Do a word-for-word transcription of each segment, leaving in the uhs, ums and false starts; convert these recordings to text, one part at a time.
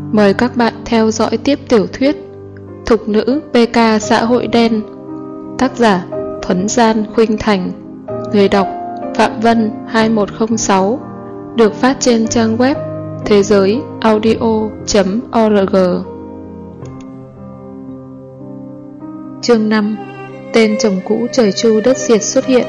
Mời các bạn theo dõi tiếp tiểu thuyết Thục nữ pê ca xã hội đen. Tác giả Thuấn Gian Khuynh Thành. Người đọc Phạm Vân hai một không sáu. Được phát trên trang web thế giới audio chấm org. Chương năm. Tên chồng cũ trời chu đất diệt xuất hiện.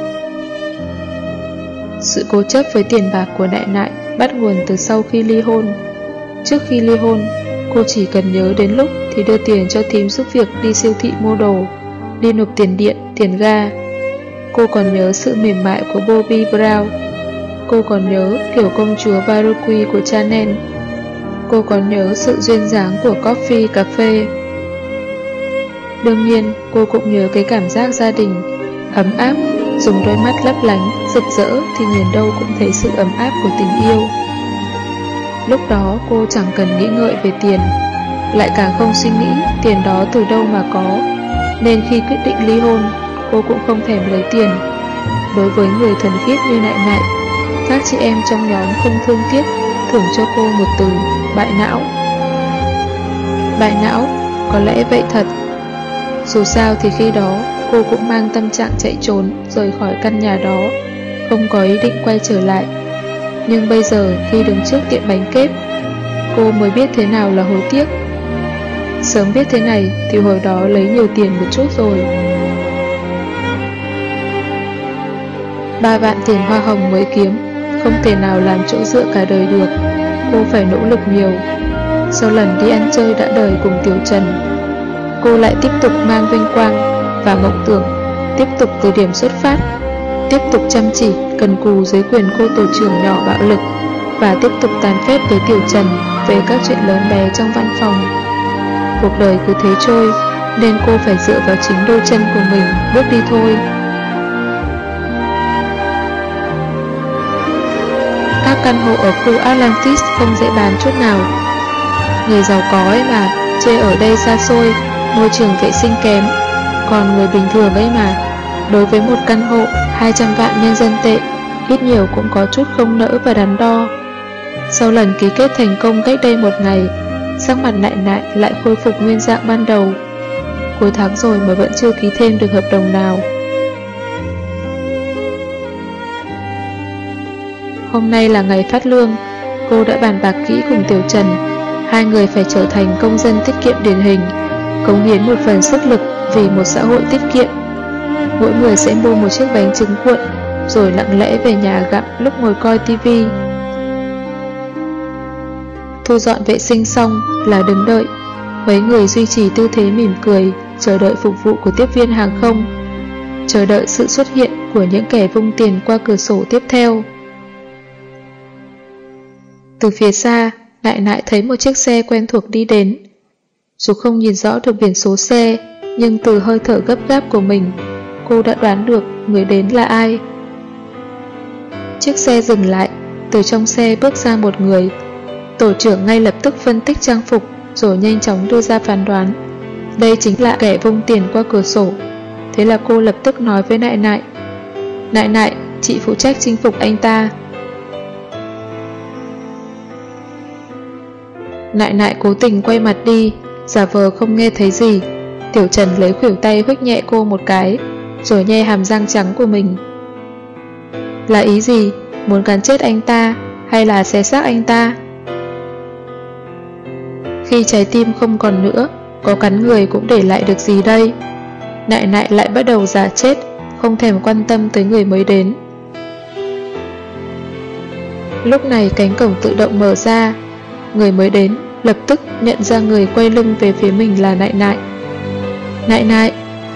Sự cố chấp với tiền bạc của Nại Nại bắt nguồn từ sau khi ly hôn. Trước khi ly hôn, cô chỉ cần nhớ đến lúc thì đưa tiền cho thím giúp việc đi siêu thị mua đồ, đi nộp tiền điện, tiền ga. Cô còn nhớ sự mềm mại của Bobbi Brown. Cô còn nhớ kiểu công chúa Baroque của Chanel. Cô còn nhớ sự duyên dáng của coffee cà phê. Đương nhiên, cô cũng nhớ cái cảm giác gia đình ấm áp, dùng đôi mắt lấp lánh, rực rỡ thì nhìn đâu cũng thấy sự ấm áp của tình yêu. Lúc đó cô chẳng cần nghĩ ngợi về tiền, lại càng không suy nghĩ tiền đó từ đâu mà có, nên khi quyết định ly hôn, cô cũng không thèm lấy tiền. Đối với người thuần khiết như Nại Nại, các chị em trong nhóm không thương tiếc thưởng cho cô một từ: bại não. Bại não, có lẽ vậy thật. Dù sao thì khi đó cô cũng mang tâm trạng chạy trốn rời khỏi căn nhà đó, không có ý định quay trở lại. Nhưng bây giờ khi đứng trước tiệm bánh kếp, cô mới biết thế nào là hối tiếc. Sớm biết thế này thì hồi đó lấy nhiều tiền một chút rồi. Ba vạn tiền hoa hồng mới kiếm, không thể nào làm chỗ dựa cả đời được. Cô phải nỗ lực nhiều. Sau lần đi ăn chơi đã đời cùng Tiểu Trần, cô lại tiếp tục mang vinh quang và mộng tưởng, tiếp tục từ điểm xuất phát, tiếp tục chăm chỉ, cần cù dưới quyền cô tổ trưởng nhỏ bạo lực, và tiếp tục tàn phét với Tiểu Trần về các chuyện lớn bé trong văn phòng. Cuộc đời cứ thế trôi, nên cô phải dựa vào chính đôi chân của mình bước đi thôi. Các căn hộ ở khu Atlantis không dễ bán chút nào. Người giàu có ấy mà, chê ở đây xa xôi, môi trường vệ sinh kém. Còn người bình thường ấy mà, đối với một căn hộ hai trăm vạn nhân dân tệ, ít nhiều cũng có chút không nỡ và đắn đo. Sau lần ký kết thành công cách đây một ngày, sắc mặt Nại Nại lại khôi phục nguyên dạng ban đầu. Cuối tháng rồi mà vẫn chưa ký thêm được hợp đồng nào. Hôm nay là ngày phát lương. Cô đã bàn bạc kỹ cùng Tiểu Trần. Hai người phải trở thành công dân tiết kiệm điển hình, cống hiến một phần sức lực vì một xã hội tiết kiệm. Mỗi người sẽ mua một chiếc bánh trứng cuộn, rồi lặng lẽ về nhà gặm lúc ngồi coi tivi. Thu dọn vệ sinh xong là đứng đợi. Mấy người duy trì tư thế mỉm cười, chờ đợi phục vụ của tiếp viên hàng không, chờ đợi sự xuất hiện của những kẻ vung tiền qua cửa sổ tiếp theo. Từ phía xa, Nại Nại thấy một chiếc xe quen thuộc đi đến. Dù không nhìn rõ được biển số xe, nhưng từ hơi thở gấp gáp của mình, cô đã đoán được người đến là ai. Chiếc xe dừng lại, từ trong xe bước ra một người. Tổ trưởng ngay lập tức phân tích trang phục, rồi nhanh chóng đưa ra phán đoán. Đây chính là kẻ vung tiền qua cửa sổ. Thế là cô lập tức nói với Nại Nại: Nại Nại, chị phụ trách chinh phục anh ta. Nại Nại cố tình quay mặt đi, giả vờ không nghe thấy gì. Tiểu Trần lấy khuỷu tay huých nhẹ cô một cái, rồi nhe hàm răng trắng của mình. Là ý gì? Muốn cắn chết anh ta, hay là xé xác anh ta? Khi trái tim không còn nữa, có cắn người cũng để lại được gì đây? Nại Nại lại bắt đầu giả chết, không thèm quan tâm tới người mới đến. Lúc này cánh cổng tự động mở ra. Người mới đến lập tức nhận ra người quay lưng về phía mình là Nại Nại. Nại Nại.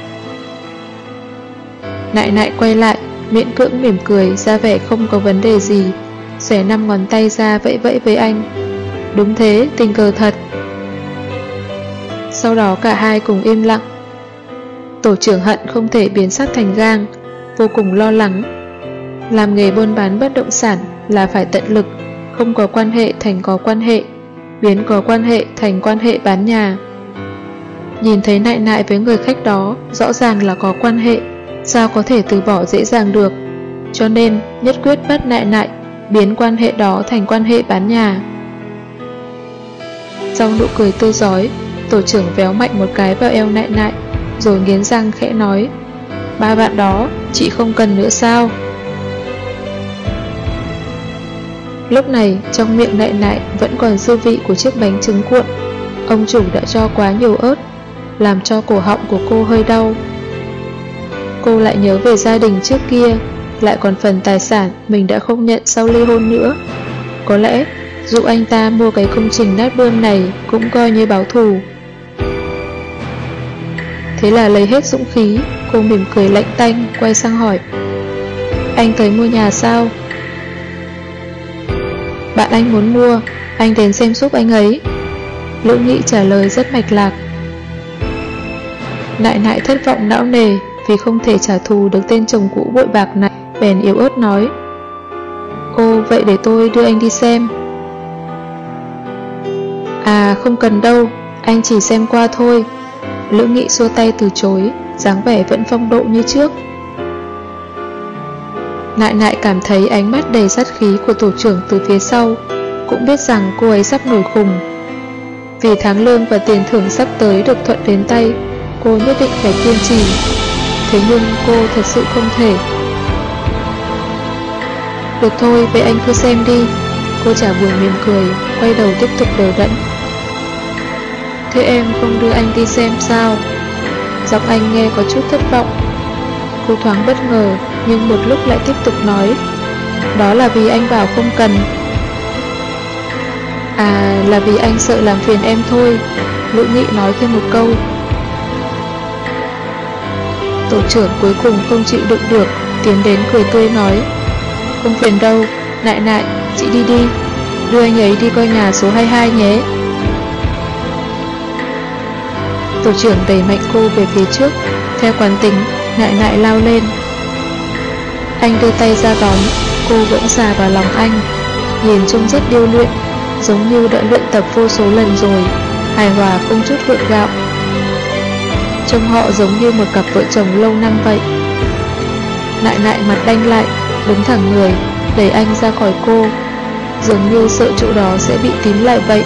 Nại Nại quay lại, miễn cưỡng mỉm cười, ra vẻ không có vấn đề gì, xòe năm ngón tay ra vẫy vẫy với anh. Đúng thế, tình cờ thật. Sau đó cả hai cùng im lặng. Tổ trưởng hận không thể biến sắt thành gang, vô cùng lo lắng. Làm nghề buôn bán bất động sản là phải tận lực, không có quan hệ thành có quan hệ, biến có quan hệ thành quan hệ bán nhà. Nhìn thấy Nại Nại với người khách đó, rõ ràng là có quan hệ, sao có thể từ bỏ dễ dàng được. Cho nên nhất quyết bắt Nại Nại biến quan hệ đó thành quan hệ bán nhà. Trong nụ cười tươi rói, tổ trưởng véo mạnh một cái vào eo Nại Nại, rồi nghiến răng khẽ nói: "Ba bạn đó, chị không cần nữa sao?" Lúc này, trong miệng Nại Nại vẫn còn dư vị của chiếc bánh trứng cuộn. Ông chủ đã cho quá nhiều ớt, làm cho cổ họng của cô hơi đau. Cô lại nhớ về gia đình trước kia, lại còn phần tài sản mình đã không nhận sau ly hôn nữa. Có lẽ dụ anh ta mua cái công trình nát bươm này cũng coi như báo thù. Thế là lấy hết dũng khí, cô mỉm cười lạnh tanh, quay sang hỏi: "Anh tới mua nhà sao?" "Bạn anh muốn mua, anh đến xem giúp anh ấy." Lữ Nghị trả lời rất mạch lạc. Nại Nại thất vọng não nề vì không thể trả thù được tên chồng cũ bội bạc này, bèn yếu ớt nói: "Ô, vậy để tôi đưa anh đi xem." "À, không cần đâu, anh chỉ xem qua thôi." Lữ Nghị xua tay từ chối, dáng vẻ vẫn phong độ như trước. Nại Nại cảm thấy ánh mắt đầy sát khí của tổ trưởng từ phía sau, cũng biết rằng cô ấy sắp nổi khùng. Vì tháng lương và tiền thưởng sắp tới được thuận đến tay, cô nhất định phải kiên trì. Thế nhưng cô thật sự không thể. "Được thôi, vậy anh cứ xem đi." Cô chả buồn mỉm cười, quay đầu tiếp tục đờ đẫn. "Thế em không đưa anh đi xem sao?" Giọng anh nghe có chút thất vọng. Cô thoáng bất ngờ, nhưng một lúc lại tiếp tục nói: "Đó là vì anh bảo không cần." "À, là vì anh sợ làm phiền em thôi." Lữ Nghị nói thêm một câu. Tổ trưởng cuối cùng không chịu đựng được, tiến đến cười tươi nói: "Không phiền đâu, Nại Nại, chị đi đi, đưa anh ấy đi coi nhà số hai mươi hai nhé." Tổ trưởng đẩy mạnh cô về phía trước. Theo quán tính, Nại Nại lao lên. Anh đưa tay ra đón, cô vẫn xà vào lòng anh, nhìn trông rất điêu luyện, giống như đã luyện tập vô số lần rồi, hài hòa không chút gượng gạo. Trông họ giống như một cặp vợ chồng lâu năm vậy. Nại Nại mặt đanh lại, đứng thẳng người, đẩy anh ra khỏi cô, dường như sợ chỗ đó sẽ bị tím lại vậy.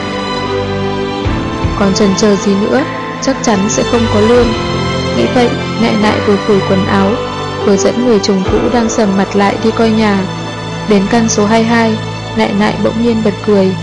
Còn chần chờ gì nữa, chắc chắn sẽ không có lương. Nghĩ vậy, Nại Nại vừa phủi quần áo, vừa dẫn người chồng cũ đang sầm mặt lại đi coi nhà. Đến căn số hai mươi hai, Nại Nại bỗng nhiên bật cười.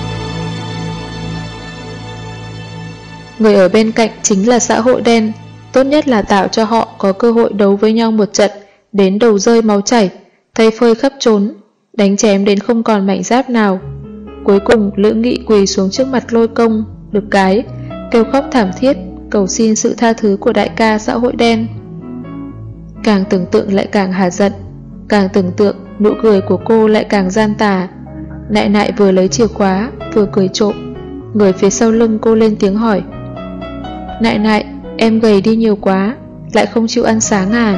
Người ở bên cạnh chính là xã hội đen, tốt nhất là tạo cho họ có cơ hội đấu với nhau một trận, đến đầu rơi máu chảy, thây phơi khắp trốn, đánh chém đến không còn mảnh giáp nào. Cuối cùng Lữ Nghị quỳ xuống trước mặt Lôi Công, được cái, kêu khóc thảm thiết, cầu xin sự tha thứ của đại ca xã hội đen. Càng tưởng tượng lại càng hả giận, càng tưởng tượng nụ cười của cô lại càng gian tà. Nại Nại vừa lấy chìa khóa, vừa cười trộm. Người phía sau lưng cô lên tiếng hỏi: "Nại Nại, em gầy đi nhiều quá, lại không chịu ăn sáng à?"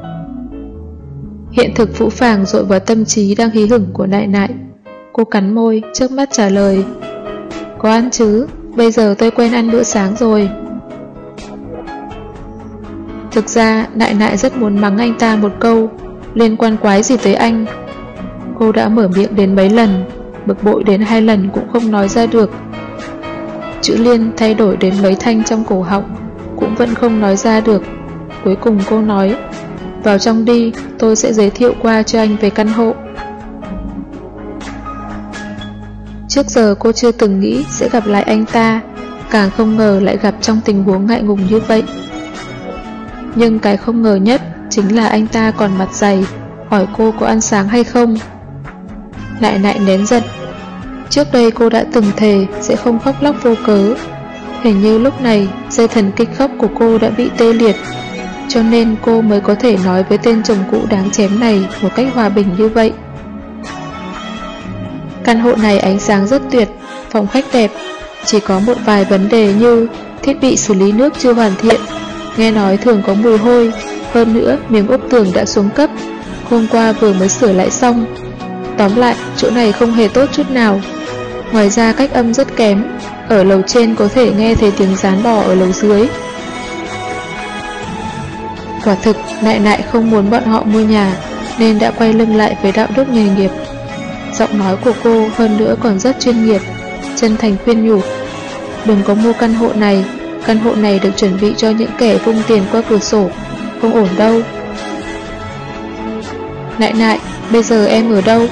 Hiện thực phũ phàng dội vào tâm trí đang hí hửng của Nại Nại. Cô cắn môi, trước mắt trả lời: "Có ăn chứ, bây giờ tôi quen ăn bữa sáng rồi." Thực ra Nại Nại rất muốn mắng anh ta một câu, liên quan quái gì tới anh. Cô đã mở miệng đến mấy lần, bực bội đến hai lần cũng không nói ra được. Chữ liên thay đổi đến mấy thanh trong cổ họng, cũng vẫn không nói ra được. Cuối cùng cô nói: "Vào trong đi, tôi sẽ giới thiệu qua cho anh về căn hộ." Trước giờ cô chưa từng nghĩ sẽ gặp lại anh ta, càng không ngờ lại gặp trong tình huống ngại ngùng như vậy. Nhưng cái không ngờ nhất chính là anh ta còn mặt dày, hỏi cô có ăn sáng hay không. Nại Nại nén giận. Trước đây cô đã từng thề sẽ không khóc lóc vô cớ. Hình như lúc này dây thần kinh khóc của cô đã bị tê liệt, cho nên cô mới có thể nói với tên chồng cũ đáng chém này một cách hòa bình như vậy. Căn hộ này ánh sáng rất tuyệt, phòng khách đẹp, chỉ có một vài vấn đề như thiết bị xử lý nước chưa hoàn thiện, nghe nói thường có mùi hôi, hơn nữa miếng ốp tường đã xuống cấp, hôm qua vừa mới sửa lại xong. Tóm lại, chỗ này không hề tốt chút nào. Ngoài ra cách âm rất kém, ở lầu trên có thể nghe thấy tiếng gián bò ở lầu dưới. Quả thực, Nại Nại không muốn bọn họ mua nhà, nên đã quay lưng lại với đạo đức nghề nghiệp. Giọng nói của cô hơn nữa còn rất chuyên nghiệp, chân thành khuyên nhủ: đừng có mua căn hộ này. Căn hộ này được chuẩn bị cho những kẻ vung tiền qua cửa sổ. Không ổn đâu. Nại nại, bây giờ em ở đâu?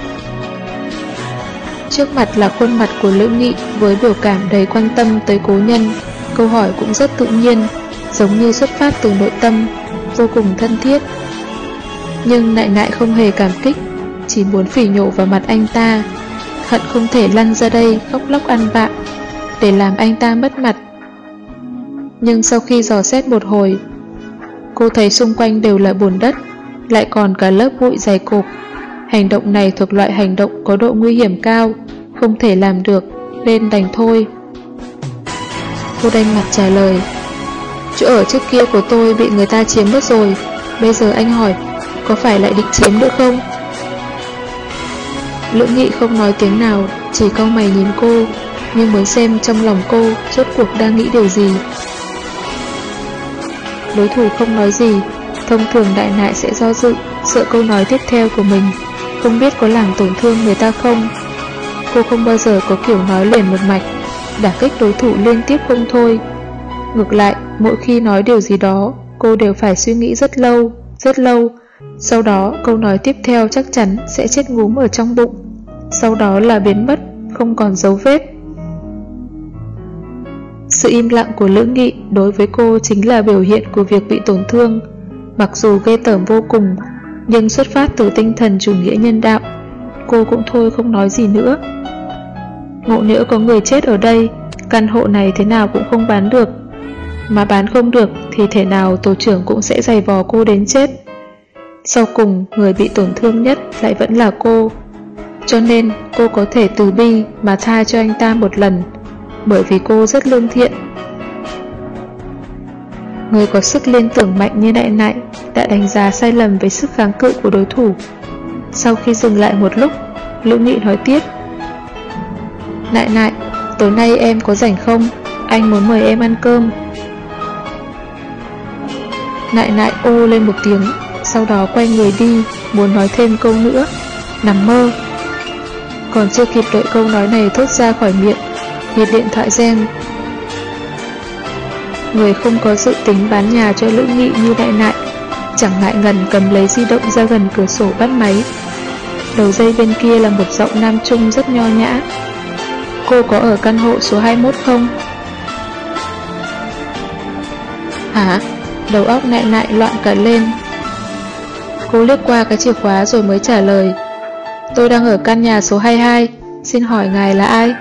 Trước mặt là khuôn mặt của Lữ Nghị với biểu cảm đầy quan tâm tới cố nhân. Câu hỏi cũng rất tự nhiên, giống như xuất phát từ nội tâm, vô cùng thân thiết. Nhưng Nại nại không hề cảm kích, chỉ muốn phỉ nhổ vào mặt anh ta, hận không thể lăn ra đây khóc lóc ăn vạ để làm anh ta mất mặt. Nhưng sau khi dò xét một hồi, cô thấy xung quanh đều là bùn đất, lại còn cả lớp bụi dày cộp. Hành động này thuộc loại hành động có độ nguy hiểm cao, không thể làm được, nên đành thôi. Cô đanh mặt trả lời, chỗ ở trước kia của tôi bị người ta chiếm mất rồi. Bây giờ anh hỏi, có phải lại định chiếm nữa không? Lữ Nghị không nói tiếng nào, chỉ cau mày nhìn cô, như muốn xem trong lòng cô rốt cuộc đang nghĩ điều gì. Đối thủ không nói gì, thông thường Đại Nại sẽ do dự, sợ câu nói tiếp theo của mình không biết có làm tổn thương người ta không. Cô không bao giờ có kiểu nói liền một mạch, đả kích đối thủ liên tiếp không thôi. Ngược lại, mỗi khi nói điều gì đó, cô đều phải suy nghĩ rất lâu, rất lâu. Sau đó câu nói tiếp theo chắc chắn sẽ chết ngúm ở trong bụng, sau đó là biến mất, không còn dấu vết. Sự im lặng của Lữ Nghị đối với cô chính là biểu hiện của việc bị tổn thương. Mặc dù ghê tởm vô cùng, nhưng xuất phát từ tinh thần chủ nghĩa nhân đạo, cô cũng thôi không nói gì nữa. Ngộ nhỡ có người chết ở đây, căn hộ này thế nào cũng không bán được. Mà bán không được thì thể nào tổ trưởng cũng sẽ giày vò cô đến chết. Sau cùng, người bị tổn thương nhất lại vẫn là cô. Cho nên cô có thể từ bi mà tha cho anh ta một lần, bởi vì cô rất lương thiện. Người có sức liên tưởng mạnh như Đại Nại đã đánh giá sai lầm về sức kháng cự của đối thủ. Sau khi dừng lại một lúc, Lữ Nghị nói tiếp, Nại Nại, tối nay em có rảnh không? Anh muốn mời em ăn cơm. Nại Nại ô lên một tiếng, sau đó quay người đi, muốn nói thêm câu nữa. Nằm mơ. Còn chưa kịp đợi câu nói này thốt ra khỏi miệng thì điện thoại reng. Người không có dự tính bán nhà cho Lữ Nghị như Đại Nại chẳng ngại ngần cầm lấy di động ra gần cửa sổ bắt máy. Đầu dây bên kia là một giọng nam trung rất nho nhã. Cô có ở căn hộ số hai mươi mốt không? Hả? Đầu óc Nại Nại loạn cả lên. Cô liếc qua cái chìa khóa rồi mới trả lời, tôi đang ở căn nhà số hai mươi hai, xin hỏi ngài là ai?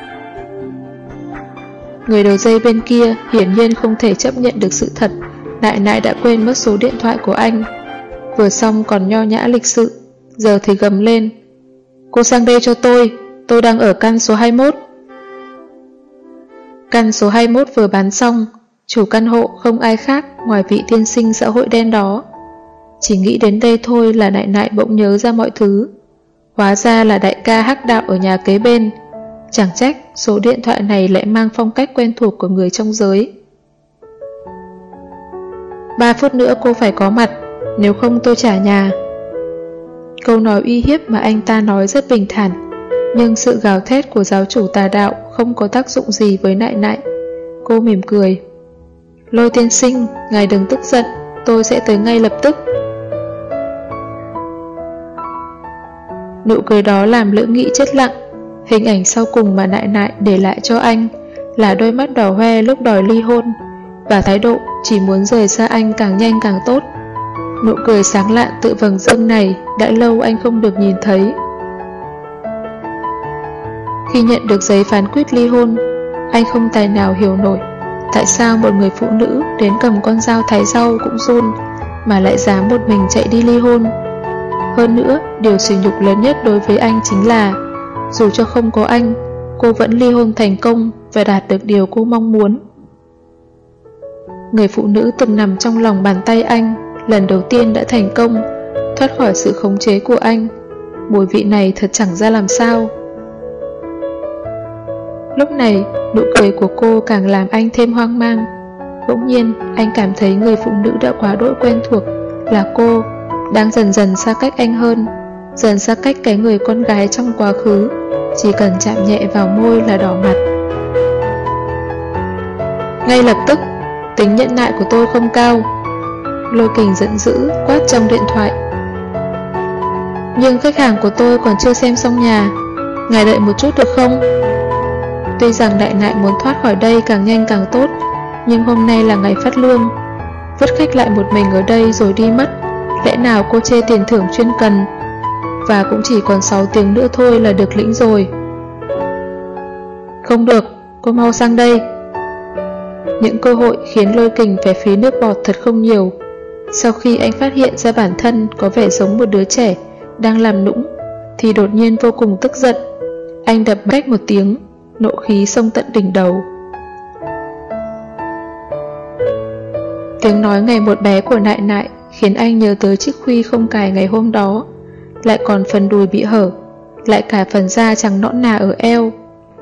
Người đầu dây bên kia hiển nhiên không thể chấp nhận được sự thật Nại Nại đã quên mất số điện thoại của anh. Vừa xong còn nho nhã lịch sự, giờ thì gầm lên, cô sang đây cho tôi, tôi đang ở căn số hai mươi mốt. Căn số hai mươi mốt vừa bán xong, chủ căn hộ không ai khác ngoài vị tiên sinh xã hội đen đó. Chỉ nghĩ đến đây thôi là Nại Nại bỗng nhớ ra mọi thứ. Hóa ra là đại ca Hắc Đạo ở nhà kế bên. Chẳng trách số điện thoại này lại mang phong cách quen thuộc của người trong giới. Ba phút nữa cô phải có mặt, nếu không tôi trả nhà. Câu nói uy hiếp mà anh ta nói rất bình thản, nhưng sự gào thét của giáo chủ tà đạo không có tác dụng gì với Nại Nại. Cô mỉm cười, Lôi tiên sinh, ngài đừng tức giận, tôi sẽ tới ngay lập tức. Nụ cười đó làm Lữ Nghị chết lặng. Hình ảnh sau cùng mà Nại Nại để lại cho anh là đôi mắt đỏ hoe lúc đòi ly hôn, và thái độ chỉ muốn rời xa anh càng nhanh càng tốt. Nụ cười sáng lạn tự vầng dâng này đã lâu anh không được nhìn thấy. Khi nhận được giấy phán quyết ly hôn, anh không tài nào hiểu nổi tại sao một người phụ nữ đến cầm con dao thái rau cũng run, mà lại dám một mình chạy đi ly hôn. Hơn nữa, điều sỉ nhục lớn nhất đối với anh chính là dù cho không có anh, cô vẫn ly hôn thành công và đạt được điều cô mong muốn. Người phụ nữ từng nằm trong lòng bàn tay anh lần đầu tiên đã thành công thoát khỏi sự khống chế của anh. Mùi vị này thật chẳng ra làm sao. Lúc này, nụ cười của cô càng làm anh thêm hoang mang. Bỗng nhiên, anh cảm thấy người phụ nữ đã quá đỗi quen thuộc là cô đang dần dần xa cách anh hơn, dần xa cách cái người con gái trong quá khứ, chỉ cần chạm nhẹ vào môi là đỏ mặt. ngay lập tức. Tính nhẫn nại của tôi không cao. Lôi Kình giận dữ quát trong điện thoại. Nhưng khách hàng của tôi còn chưa xem xong nhà, ngài đợi một chút được không? Tuy rằng Đại Nại muốn thoát khỏi đây càng nhanh càng tốt, nhưng hôm nay là ngày phát lương. Vứt khách lại một mình ở đây rồi đi mất, lẽ nào cô chê tiền thưởng chuyên cần? Và cũng chỉ còn sáu tiếng nữa thôi là được lĩnh rồi. Không được, cô mau sang đây. Những cơ hội khiến Lôi Kình phải phí nước bọt thật không nhiều. Sau khi anh phát hiện ra bản thân có vẻ giống một đứa trẻ đang làm nũng, thì đột nhiên vô cùng tức giận. Anh đập cách một tiếng, nộ khí xông tận đỉnh đầu. Tiếng nói ngày một bé của Nại Nại khiến anh nhớ tới chiếc khuy không cài ngày hôm đó, lại còn phần đùi bị hở, lại cả phần da trắng nõn nà ở eo.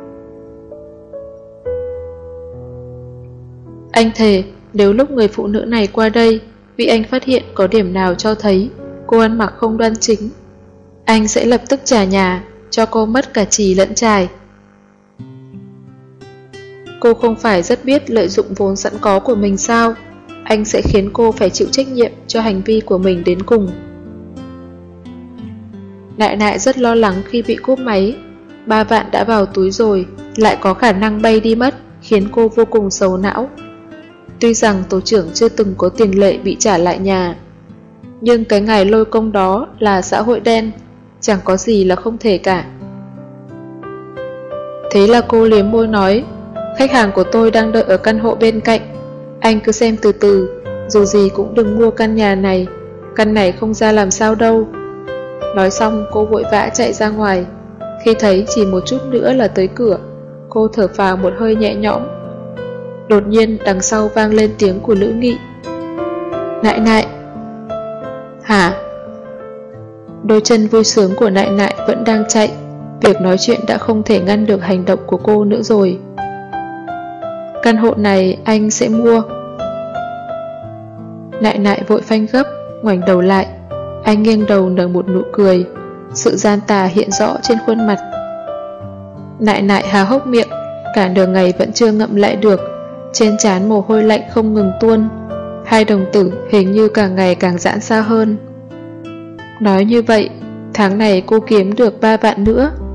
Anh thề, nếu lúc người phụ nữ này qua đây bị anh phát hiện có điểm nào cho thấy cô ăn mặc không đoan chính, anh sẽ lập tức trả nhà, cho cô mất cả chì lẫn chài. Cô không phải rất biết lợi dụng vốn sẵn có của mình sao? Anh sẽ khiến cô phải chịu trách nhiệm cho hành vi của mình đến cùng. Nại Nại rất lo lắng khi bị cúp máy. Ba vạn đã vào túi rồi, lại có khả năng bay đi mất, khiến cô vô cùng xấu não. Tuy rằng tổ trưởng chưa từng có tiền lệ bị trả lại nhà, nhưng cái ngày lôi công đó là xã hội đen, chẳng có gì là không thể cả. Thế là cô liếm môi nói, khách hàng của tôi đang đợi ở căn hộ bên cạnh, anh cứ xem từ từ, dù gì cũng đừng mua căn nhà này, căn này không ra làm sao đâu. Nói xong cô vội vã chạy ra ngoài. Khi thấy chỉ một chút nữa là tới cửa, cô thở phào một hơi nhẹ nhõm. Đột nhiên đằng sau vang lên tiếng của Lữ Nghị. Nại Nại. Hả? Đôi chân vui sướng của Nại Nại vẫn đang chạy. Việc nói chuyện đã không thể ngăn được hành động của cô nữa rồi. Căn hộ này anh sẽ mua. Nại Nại vội phanh gấp, ngoảnh đầu lại. Anh nghiêng đầu nở một nụ cười, sự gian tà hiện rõ trên khuôn mặt. Nại Nại há hốc miệng, cả nửa ngày vẫn chưa ngậm lại được, trên trán mồ hôi lạnh không ngừng tuôn, hai đồng tử hình như càng ngày càng giãn xa hơn. Nói như vậy, tháng này cô kiếm được ba vạn nữa.